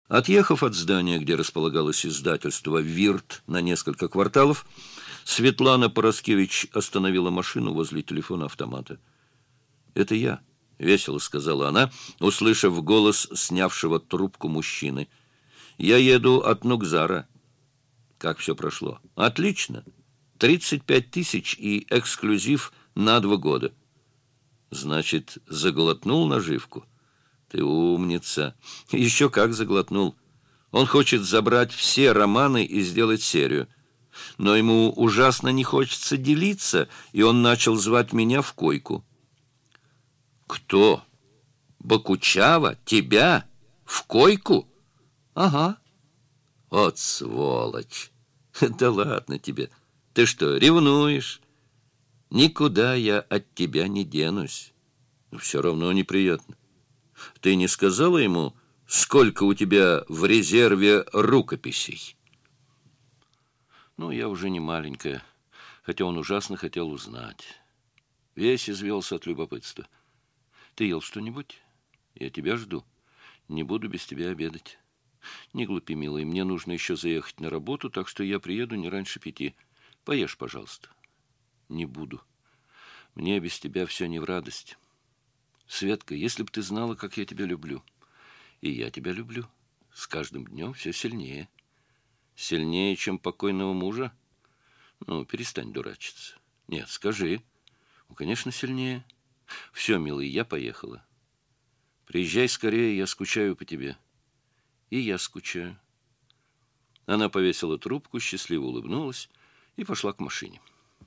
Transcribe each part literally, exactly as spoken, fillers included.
Отъехав от здания, где располагалось издательство «Вирт» на несколько кварталов, Светлана Пороскевич остановила машину возле телефона-автомата. «Это я», — весело сказала она, услышав голос снявшего трубку мужчины. «Я еду от Нукзара». «Как все прошло?» «Отлично. Тридцать пять тысяч и эксклюзив на два года». «Значит, заглотнул наживку?» «Ты умница. Еще как заглотнул. Он хочет забрать все романы и сделать серию. Но ему ужасно не хочется делиться, и он начал звать меня в койку». «Кто? Бакучава? Тебя? В койку?» «Ага». «Вот сволочь! Да ладно тебе. Ты что, ревнуешь? Никуда я от тебя не денусь. Все равно неприятно. Ты не сказала ему, сколько у тебя в резерве рукописей?» «Ну, я уже не маленькая, хотя он ужасно хотел узнать. Весь извелся от любопытства. Ты ел что-нибудь? Я тебя жду. Не буду без тебя обедать. Не глупи, милый, мне нужно еще заехать на работу, так что я приеду не раньше пяти. Поешь, пожалуйста». «Не буду. Мне без тебя все не в радость. Светка, если б ты знала, как я тебя люблю. И я тебя люблю. С каждым днем все сильнее». «Сильнее, чем покойного мужа? Ну, перестань дурачиться. Нет, скажи». «Ну, конечно, сильнее. Все, милый, я поехала. Приезжай скорее, я скучаю по тебе». «И я скучаю». Она повесила трубку, счастливо улыбнулась и пошла к машине.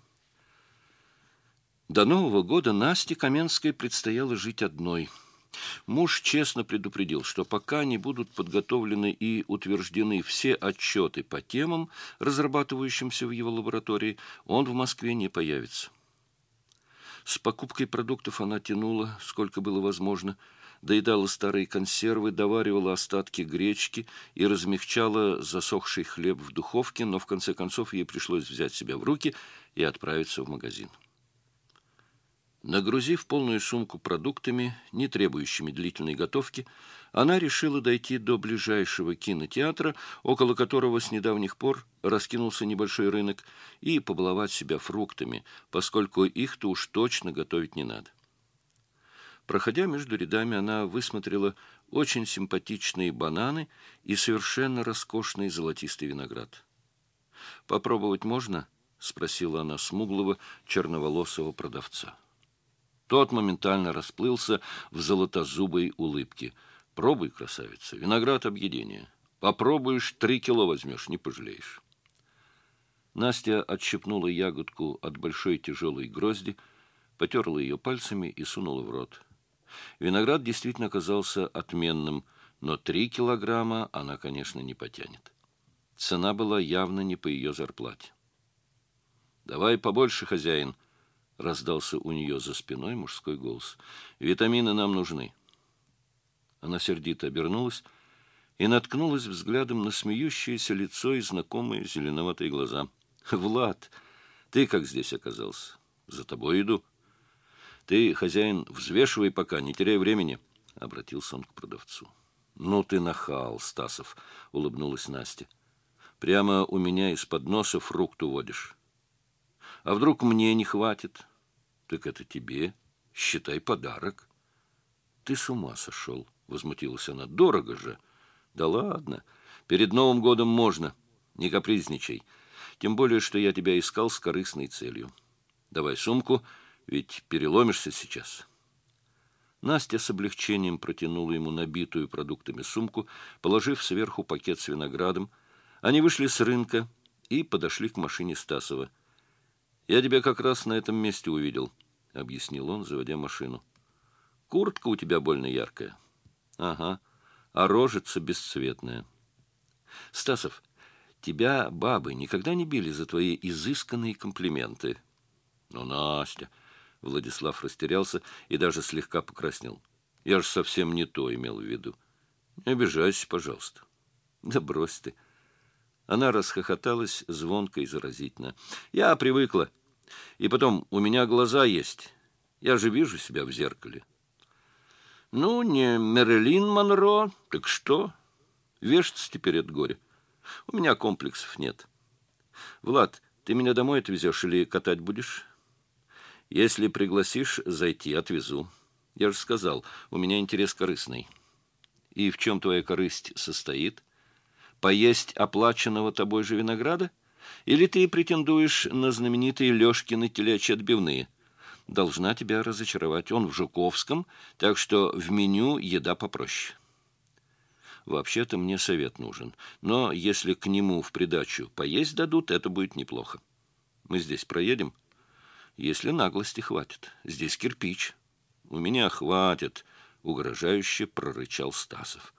До Нового года Насте Каменской предстояло жить одной. Муж честно предупредил, что пока не будут подготовлены и утверждены все отчеты по темам, разрабатывающимся в его лаборатории, он в Москве не появится. С покупкой продуктов она тянула, сколько было возможно, доедала старые консервы, доваривала остатки гречки и размягчала засохший хлеб в духовке, но в конце концов ей пришлось взять себя в руки и отправиться в магазин. Нагрузив полную сумку продуктами, не требующими длительной готовки, она решила дойти до ближайшего кинотеатра, около которого с недавних пор раскинулся небольшой рынок, и побаловать себя фруктами, поскольку их-то уж точно готовить не надо. Проходя между рядами, она высмотрела очень симпатичные бананы и совершенно роскошный золотистый виноград. «Попробовать можно?» — спросила она смуглого черноволосого продавца. Тот моментально расплылся в золотозубой улыбке. «Пробуй, красавица, виноград объедения. Попробуешь, три кило возьмешь, не пожалеешь». Настя отщипнула ягодку от большой тяжелой грозди, потерла ее пальцами и сунула в рот. Виноград действительно оказался отменным, но три килограмма она, конечно, не потянет. Цена была явно не по ее зарплате. «Давай побольше, хозяин», — раздался у нее за спиной мужской голос. «Витамины нам нужны». Она сердито обернулась и наткнулась взглядом на смеющееся лицо и знакомые зеленоватые глаза. «Влад, ты как здесь оказался? За тобой иду». «Ты, хозяин, взвешивай пока, не теряй времени», — обратился он к продавцу. «Ну ты нахал, Стасов», — улыбнулась Настя. «Прямо у меня из-под носа фрукт уводишь. А вдруг мне не хватит?» «Так это тебе. Считай подарок». «Ты с ума сошел», — возмутилась она. «Дорого же». «Да ладно. Перед Новым годом можно. Не капризничай. Тем более, что я тебя искал с корыстной целью. Давай сумку, ведь переломишься сейчас». Настя с облегчением протянула ему набитую продуктами сумку, положив сверху пакет с виноградом. Они вышли с рынка и подошли к машине Стасова. «Я тебя как раз на этом месте увидел», — объяснил он, заводя машину. «Куртка у тебя больно яркая». «Ага, а рожица бесцветная». «Стасов, тебя бабы никогда не били за твои изысканные комплименты?» «Ну, Настя», — Владислав растерялся и даже слегка покраснел. «Я же совсем не то имел в виду. Не обижайся, пожалуйста». «Да брось ты». Она расхохоталась звонко и заразительно. «Я привыкла. И потом, у меня глаза есть. Я же вижу себя в зеркале». «Ну, не Мэрилин Монро, так что?» Вешаться теперь от горя. У меня комплексов нет. Влад, ты меня домой отвезешь или катать будешь? Если пригласишь зайти, отвезу. Я же сказал, у меня интерес корыстный. И в чем твоя корысть состоит? Поесть оплаченного тобой же винограда? Или ты претендуешь на знаменитые Лешкины телячьи отбивные? Должна тебя разочаровать. Он в Жуковском, так что в меню еда попроще. Вообще-то мне совет нужен, но если к нему в придачу поесть дадут, это будет неплохо. Мы здесь проедем? Если наглости хватит. Здесь кирпич. У меня хватит, угрожающе прорычал Стасов.